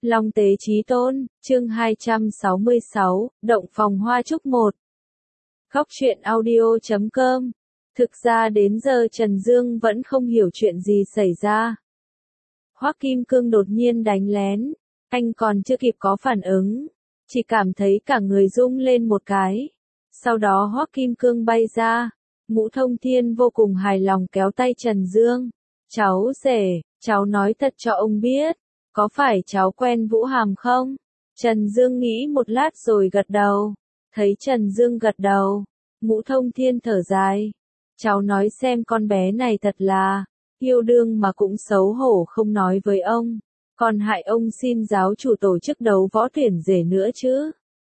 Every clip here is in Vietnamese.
Long tế chí tôn, chương 266, Động phòng hoa trúc 1. Góc truyện audio.com. Thực ra đến giờ Trần Dương vẫn không hiểu chuyện gì xảy ra. Hoắc Kim Cương đột nhiên đánh lén, anh còn chưa kịp có phản ứng, chỉ cảm thấy cả người rung lên một cái. Sau đó Hoắc Kim Cương bay ra, Ngũ Thông Thiên vô cùng hài lòng kéo tay Trần Dương. Cháu rể, cháu nói thật cho ông biết, có phải cháu quen Vũ Hàm không? Trần Dương nghĩ một lát rồi gật đầu. Thấy Trần Dương gật đầu, Ngũ Thông Thiên thở dài. Cháu nói xem con bé này thật là, yêu đương mà cũng xấu hổ không nói với ông. Còn hại ông xin giáo chủ tổ chức đấu võ tuyển rể nữa chứ.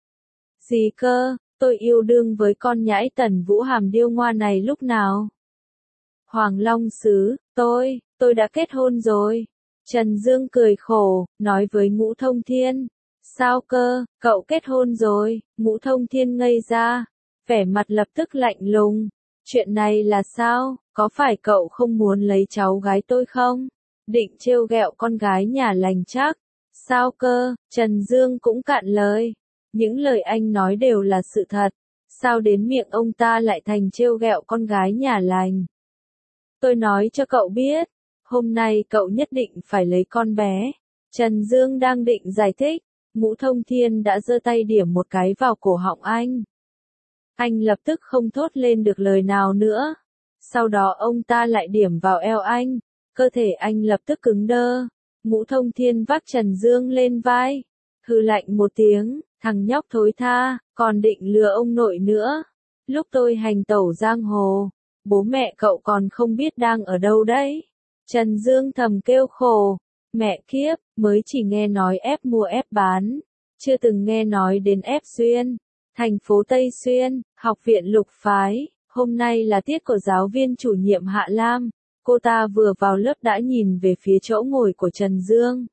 Gì cơ, tôi yêu đương với con nhãi Tần Vũ Hàm điêu ngoa này lúc nào? Hoàng Long Sứ, tôi đã kết hôn rồi. Trần Dương cười khổ, nói với Ngũ Thông Thiên. Sao cơ, cậu kết hôn rồi? Ngũ Thông Thiên ngây ra, vẻ mặt lập tức lạnh lùng. Chuyện này là sao, có phải cậu không muốn lấy cháu gái tôi không? Định trêu ghẹo con gái nhà lành chắc. Sao cơ, Trần Dương cũng cạn lời. Những lời anh nói đều là sự thật. Sao đến miệng ông ta lại thành trêu ghẹo con gái nhà lành? Tôi nói cho cậu biết, hôm nay cậu nhất định phải lấy con bé. Trần Dương đang định giải thích, Ngũ Thông Thiên đã giơ tay điểm một cái vào cổ họng anh. Anh lập tức không thốt lên được lời nào nữa. Sau đó ông ta lại điểm vào eo anh, cơ thể anh lập tức cứng đơ. Ngũ Thông Thiên vác Trần Dương lên vai, hừ lạnh một tiếng, thằng nhóc thối tha, còn định lừa ông nội nữa. Lúc tôi hành tẩu giang hồ, bố mẹ cậu còn không biết đang ở đâu đấy. Trần Dương thầm kêu khổ, mẹ kiếp, mới chỉ nghe nói ép mua ép bán, chưa từng nghe nói đến ép xuyên. Thành phố Tây Xuyên, học viện Lục Phái, hôm nay là tiết của giáo viên chủ nhiệm Hạ Lam. Cô ta vừa vào lớp đã nhìn về phía chỗ ngồi của Trần Dương.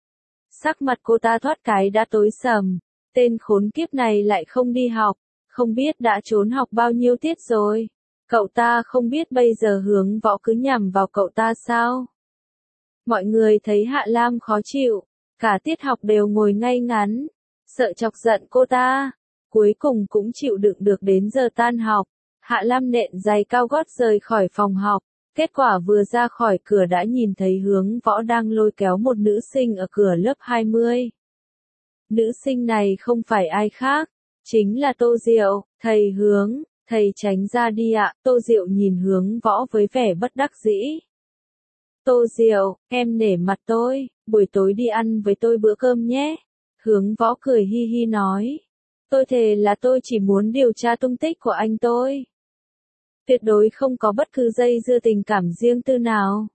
Sắc mặt cô ta thoát cái đã tối sầm, tên khốn kiếp này lại không đi học, không biết đã trốn học bao nhiêu tiết rồi. Cậu ta không biết bây giờ hướng võ cứ nhằm vào cậu ta sao? Mọi người thấy Hạ Lam khó chịu, cả tiết học đều ngồi ngay ngắn, sợ chọc giận cô ta. Cuối cùng cũng chịu đựng được đến giờ tan học. Hạ Lam nện giày cao gót rời khỏi phòng học. Kết quả vừa ra khỏi cửa đã nhìn thấy Hướng Võ đang lôi kéo một nữ sinh ở cửa lớp 20. Nữ sinh này không phải ai khác, chính là Tô Diệu. Thầy Hướng, thầy tránh ra đi ạ. Tô Diệu nhìn Hướng Võ với vẻ bất đắc dĩ. Tô Diệu, em nể mặt tôi, buổi tối đi ăn với tôi bữa cơm nhé. Hướng Võ cười hi hi nói. Tôi thề là tôi chỉ muốn điều tra tung tích của anh tôi. Tuyệt đối không có bất cứ dây dưa tình cảm riêng tư nào.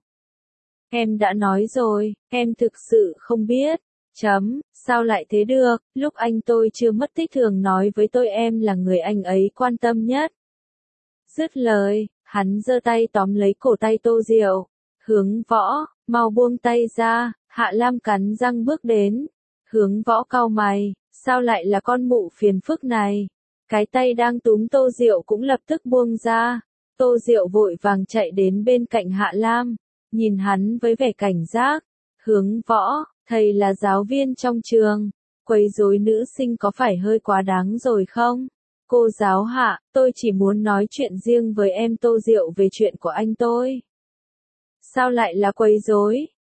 Em đã nói rồi, em thực sự không biết. Sao lại thế được, lúc anh tôi chưa mất tích thường nói với tôi em là người anh ấy quan tâm nhất. Dứt lời, hắn giơ tay tóm lấy cổ tay Tô Diệu. Hướng Võ, mau buông tay ra. Hạ Lam cắn răng bước đến. Hướng Võ cau mày. Sao lại là con mụ phiền phức này? Cái tay đang túm Tô Diệu cũng lập tức buông ra. Tô Diệu vội vàng chạy đến bên cạnh Hạ Lam, nhìn hắn với vẻ cảnh giác. Hướng Võ, thầy là giáo viên trong trường, quấy rối nữ sinh có phải hơi quá đáng rồi không? Cô giáo Hạ, tôi chỉ muốn nói chuyện riêng với em Tô Diệu về chuyện của anh tôi. Sao lại là quấy rối?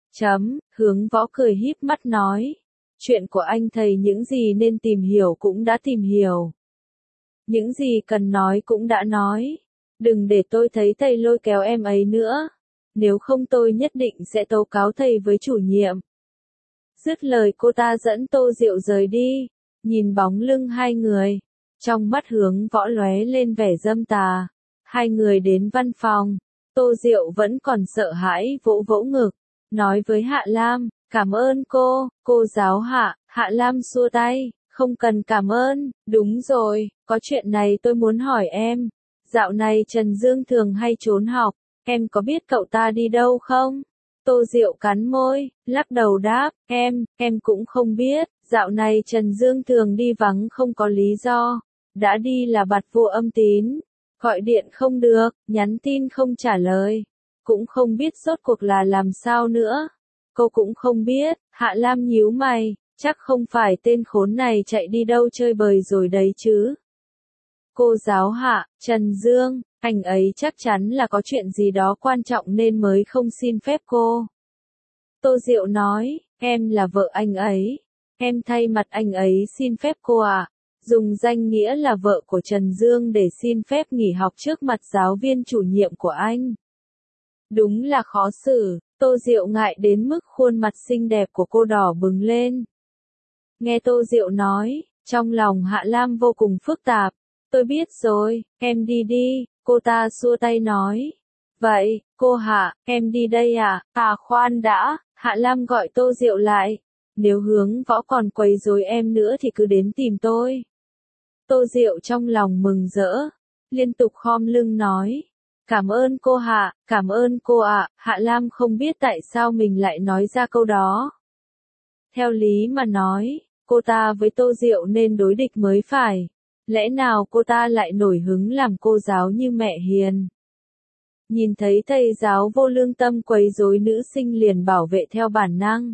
Hướng Võ cười híp mắt nói. Chuyện của anh thầy những gì nên tìm hiểu cũng đã tìm hiểu. Những gì cần nói cũng đã nói. Đừng để tôi thấy thầy lôi kéo em ấy nữa. Nếu không tôi nhất định sẽ tố cáo thầy với chủ nhiệm. Dứt lời cô ta dẫn Tô Diệu rời đi. Nhìn bóng lưng hai người. Trong mắt Hướng Võ lóe lên vẻ dâm tà. Hai người đến văn phòng. Tô Diệu vẫn còn sợ hãi vỗ vỗ ngực. Nói với Hạ Lam. Cảm ơn cô giáo Hạ. Hạ Lam xua tay, không cần cảm ơn. Đúng rồi, có chuyện này tôi muốn hỏi em. Dạo này Trần Dương thường hay trốn học, em có biết cậu ta đi đâu không? Tô Diệu cắn môi, lắc đầu đáp, em cũng không biết. Dạo này Trần Dương thường đi vắng không có lý do. Đã đi là bặt vô âm tín, gọi điện không được, nhắn tin không trả lời, cũng không biết rốt cuộc là làm sao nữa. Cô cũng không biết, Hạ Lam nhíu mày, chắc không phải tên khốn này chạy đi đâu chơi bời rồi đấy chứ. Cô giáo Hạ, Trần Dương, anh ấy chắc chắn là có chuyện gì đó quan trọng nên mới không xin phép cô. Tô Diệu nói, em là vợ anh ấy. Em thay mặt anh ấy xin phép cô ạ. Dùng danh nghĩa là vợ của Trần Dương để xin phép nghỉ học trước mặt giáo viên chủ nhiệm của anh. Đúng là khó xử, Tô Diệu ngại đến mức khuôn mặt xinh đẹp của cô đỏ bừng lên. Nghe Tô Diệu nói, trong lòng Hạ Lam vô cùng phức tạp. Tôi biết rồi, em đi đi, cô ta xua tay nói. Vậy, cô Hạ, em đi đây à? À khoan đã, Hạ Lam gọi Tô Diệu lại. Nếu Hướng Võ còn quấy rối em nữa thì cứ đến tìm tôi. Tô Diệu trong lòng mừng rỡ, liên tục khom lưng nói. Cảm ơn cô Hạ, cảm ơn cô ạ. Hạ Lam không biết tại sao mình lại nói ra câu đó. Theo lý mà nói, cô ta với Tô Diệu nên đối địch mới phải. Lẽ nào cô ta lại nổi hứng làm cô giáo như mẹ hiền? Nhìn thấy thầy giáo vô lương tâm quấy rối nữ sinh liền bảo vệ theo bản năng.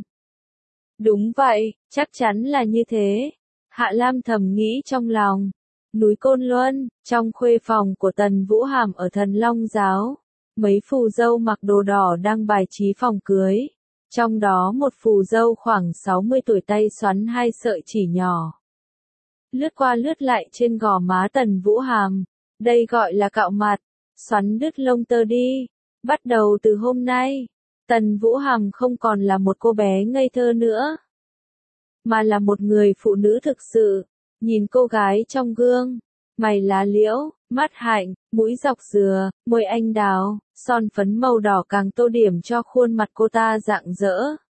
Đúng vậy, chắc chắn là như thế. Hạ Lam thầm nghĩ trong lòng. Núi Côn Luân, trong khuê phòng của Tần Vũ Hàm ở Thần Long Giáo. Mấy phù dâu mặc đồ đỏ đang bài trí phòng cưới. Trong đó một phù dâu khoảng 60 tuổi tay xoắn hai sợi chỉ nhỏ. Lướt qua lướt lại trên gò má Tần Vũ Hàm. Đây gọi là cạo mặt. Xoắn đứt lông tơ đi. Bắt đầu từ hôm nay, Tần Vũ Hàm không còn là một cô bé ngây thơ nữa, mà là một người phụ nữ thực sự. Nhìn cô gái trong gương, mày lá liễu, mắt hạnh, mũi dọc dừa, môi anh đào, son phấn màu đỏ càng tô điểm cho khuôn mặt cô ta rạng rỡ.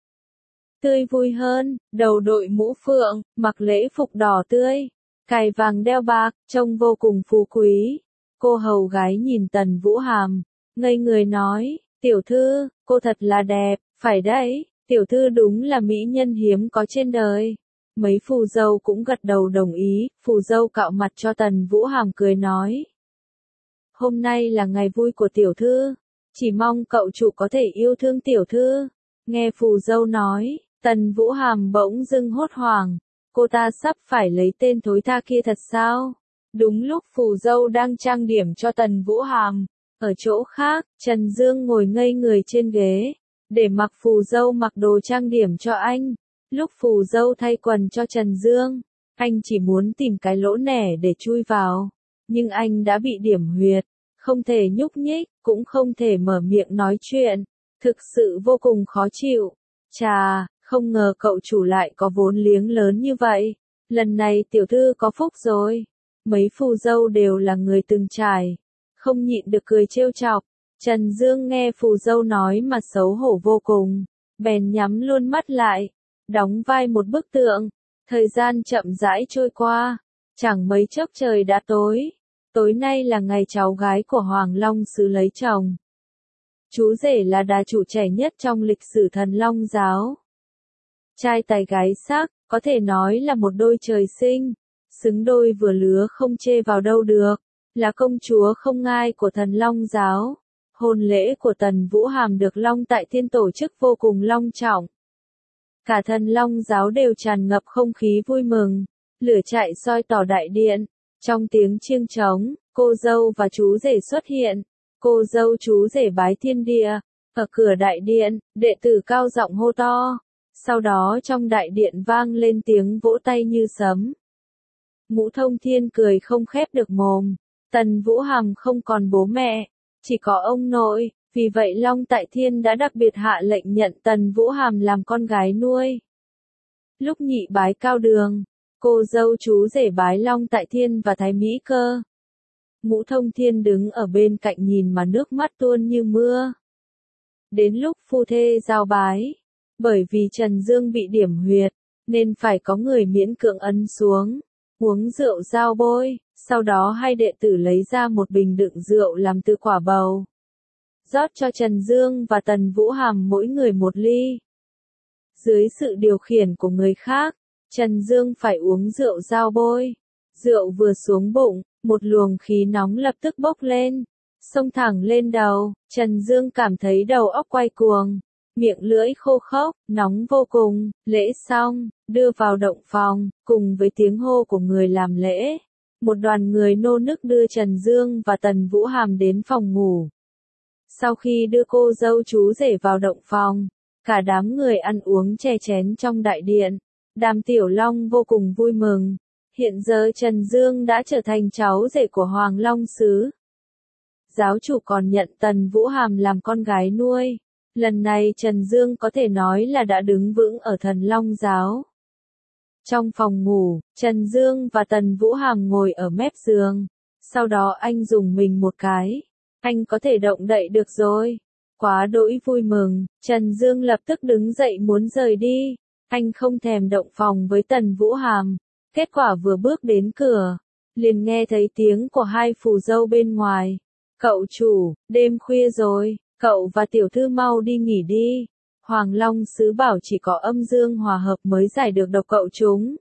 Tươi vui hơn, đầu đội mũ phượng, mặc lễ phục đỏ tươi, cài vàng đeo bạc, trông vô cùng phú quý. Cô hầu gái nhìn Tần Vũ Hàm, ngây người nói, tiểu thư, cô thật là đẹp, phải đấy, tiểu thư đúng là mỹ nhân hiếm có trên đời. Mấy phù dâu cũng gật đầu đồng ý, phù dâu cạo mặt cho Tần Vũ Hàm cười nói. Hôm nay là ngày vui của tiểu thư, chỉ mong cậu chủ có thể yêu thương tiểu thư. Nghe phù dâu nói, Tần Vũ Hàm bỗng dưng hốt hoảng, cô ta sắp phải lấy tên thối tha kia thật sao? Đúng lúc phù dâu đang trang điểm cho Tần Vũ Hàm, ở chỗ khác, Trần Dương ngồi ngây người trên ghế, để mặc phù dâu mặc đồ trang điểm cho anh. Lúc phù dâu thay quần cho Trần Dương, anh chỉ muốn tìm cái lỗ nẻ để chui vào, nhưng anh đã bị điểm huyệt, không thể nhúc nhích, cũng không thể mở miệng nói chuyện, thực sự vô cùng khó chịu. Chà, không ngờ cậu chủ lại có vốn liếng lớn như vậy, lần này tiểu thư có phúc rồi. Mấy phù dâu đều là người từng trải, không nhịn được cười trêu chọc. Trần Dương nghe phù dâu nói mà xấu hổ vô cùng, bèn nhắm luôn mắt lại, đóng vai một bức tượng. Thời gian chậm rãi trôi qua, chẳng mấy chốc trời đã tối. Tối nay là ngày cháu gái của Hoàng Long Sứ lấy chồng. Chú rể là đà chủ trẻ nhất trong lịch sử Thần Long Giáo. Trai tài gái sắc, có thể nói là một đôi trời sinh, xứng đôi vừa lứa không chê vào đâu được, là công chúa không ngai của Thần Long Giáo. Hôn lễ của Tần Vũ Hàm được Long Tại Thiên tổ chức vô cùng long trọng. Cả Thần Long Giáo đều tràn ngập không khí vui mừng, lửa chạy soi tỏ đại điện. Trong tiếng chiêng trống, cô dâu và chú rể xuất hiện. Cô dâu chú rể bái thiên địa. Ở cửa đại điện, đệ tử cao giọng hô to. Sau đó trong đại điện vang lên tiếng vỗ tay như sấm. Ngũ Thông Thiên cười không khép được mồm. Tần Vũ Hàm không còn bố mẹ, chỉ có ông nội, vì vậy Long Tại Thiên đã đặc biệt hạ lệnh nhận Tần Vũ Hàm làm con gái nuôi. Lúc nhị bái Cao Đường, cô dâu chú rể bái Long Tại Thiên và Thái Mỹ Cơ. Ngũ Thông Thiên đứng ở bên cạnh nhìn mà nước mắt tuôn như mưa. Đến lúc phu thê giao bái, bởi vì Trần Dương bị điểm huyệt, nên phải có người miễn cưỡng ấn xuống, uống rượu giao bôi, sau đó hai đệ tử lấy ra một bình đựng rượu làm từ quả bầu. Rót cho Trần Dương và Tần Vũ Hàm mỗi người một ly. Dưới sự điều khiển của người khác, Trần Dương phải uống rượu giao bôi. Rượu vừa xuống bụng, một luồng khí nóng lập tức bốc lên, xông thẳng lên đầu. Trần Dương cảm thấy đầu óc quay cuồng, miệng lưỡi khô khốc, nóng vô cùng, lễ xong, đưa vào động phòng, cùng với tiếng hô của người làm lễ. Một đoàn người nô nức đưa Trần Dương và Tần Vũ Hàm đến phòng ngủ. Sau khi đưa cô dâu chú rể vào động phòng, cả đám người ăn uống chè chén trong đại điện. Đàm Tiểu Long vô cùng vui mừng. Hiện giờ Trần Dương đã trở thành cháu rể của Hoàng Long Sứ. Giáo chủ còn nhận Tần Vũ Hàm làm con gái nuôi. Lần này Trần Dương có thể nói là đã đứng vững ở Thần Long Giáo. Trong phòng ngủ, Trần Dương và Tần Vũ Hàm ngồi ở mép giường. Sau đó anh dùng mình một cái. Anh có thể động đậy được rồi. Quá đỗi vui mừng, Trần Dương lập tức đứng dậy muốn rời đi. Anh không thèm động phòng với Tần Vũ Hàm. Kết quả vừa bước đến cửa, liền nghe thấy tiếng của hai phù dâu bên ngoài. Cậu chủ, đêm khuya rồi, cậu và tiểu thư mau đi nghỉ đi. Hoàng Long Sứ bảo chỉ có âm dương hòa hợp mới giải được độc cậu chúng.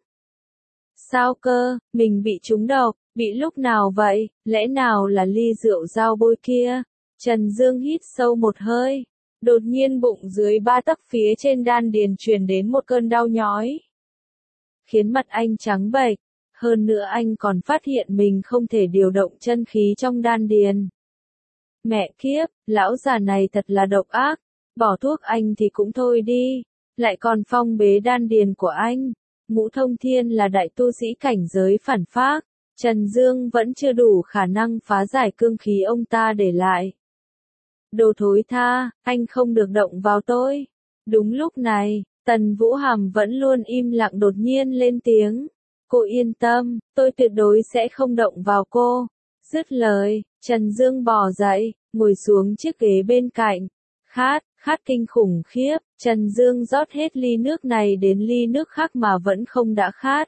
Sao cơ, mình bị trúng độc, bị lúc nào vậy, lẽ nào là ly rượu dao bôi kia? Trần Dương hít sâu một hơi. Đột nhiên bụng dưới 3 tấc phía trên đan điền truyền đến một cơn đau nhói. Khiến mặt anh trắng bệch. Hơn nữa anh còn phát hiện mình không thể điều động chân khí trong đan điền. Mẹ kiếp, lão già này thật là độc ác. Bỏ thuốc anh thì cũng thôi đi. Lại còn phong bế đan điền của anh. Ngũ Thông Thiên là đại tu sĩ cảnh giới phản phác. Trần Dương vẫn chưa đủ khả năng phá giải cương khí ông ta để lại. Đồ thối tha, anh không được động vào tôi. Đúng lúc này, Tần Vũ Hàm vẫn luôn im lặng đột nhiên lên tiếng. Cô yên tâm, tôi tuyệt đối sẽ không động vào cô. Dứt lời, Trần Dương bò dậy, ngồi xuống chiếc ghế bên cạnh. Khát kinh khủng khiếp, Trần Dương rót hết ly nước này đến ly nước khác mà vẫn không đã khát.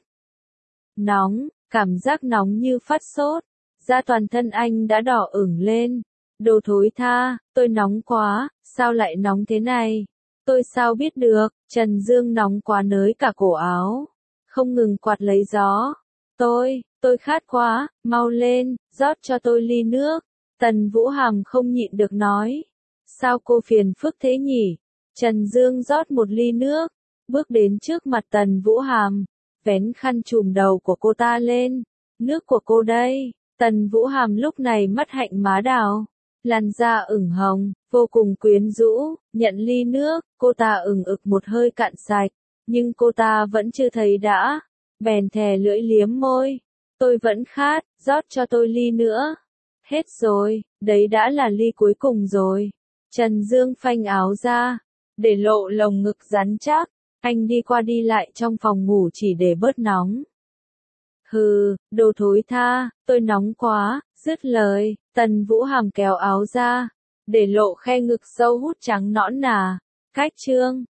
Nóng, cảm giác nóng như phát sốt, da toàn thân anh đã đỏ ửng lên. Đồ thối tha, tôi nóng quá, sao lại nóng thế này? Tôi sao biết được, Trần Dương nóng quá nới cả cổ áo, không ngừng quạt lấy gió. Tôi khát quá, mau lên, rót cho tôi ly nước. Tần Vũ Hàm không nhịn được nói. Sao cô phiền phức thế nhỉ? Trần Dương rót một ly nước, bước đến trước mặt Tần Vũ Hàm, vén khăn trùm đầu của cô ta lên. Nước của cô đây. Tần Vũ Hàm lúc này mắt hạnh má đào, làn da ửng hồng, vô cùng quyến rũ, nhận ly nước, cô ta ửng ực một hơi cạn sạch, nhưng cô ta vẫn chưa thấy đã, bèn thè lưỡi liếm môi. Tôi vẫn khát, rót cho tôi ly nữa. Hết rồi, đấy đã là ly cuối cùng rồi. Trần Dương phanh áo ra, để lộ lồng ngực rắn chắc, anh đi qua đi lại trong phòng ngủ chỉ để bớt nóng. Hừ, đồ thối tha, tôi nóng quá. Dứt lời, Tần Vũ Hàm kéo áo ra, để lộ khe ngực sâu hút trắng nõn nà. Cách chương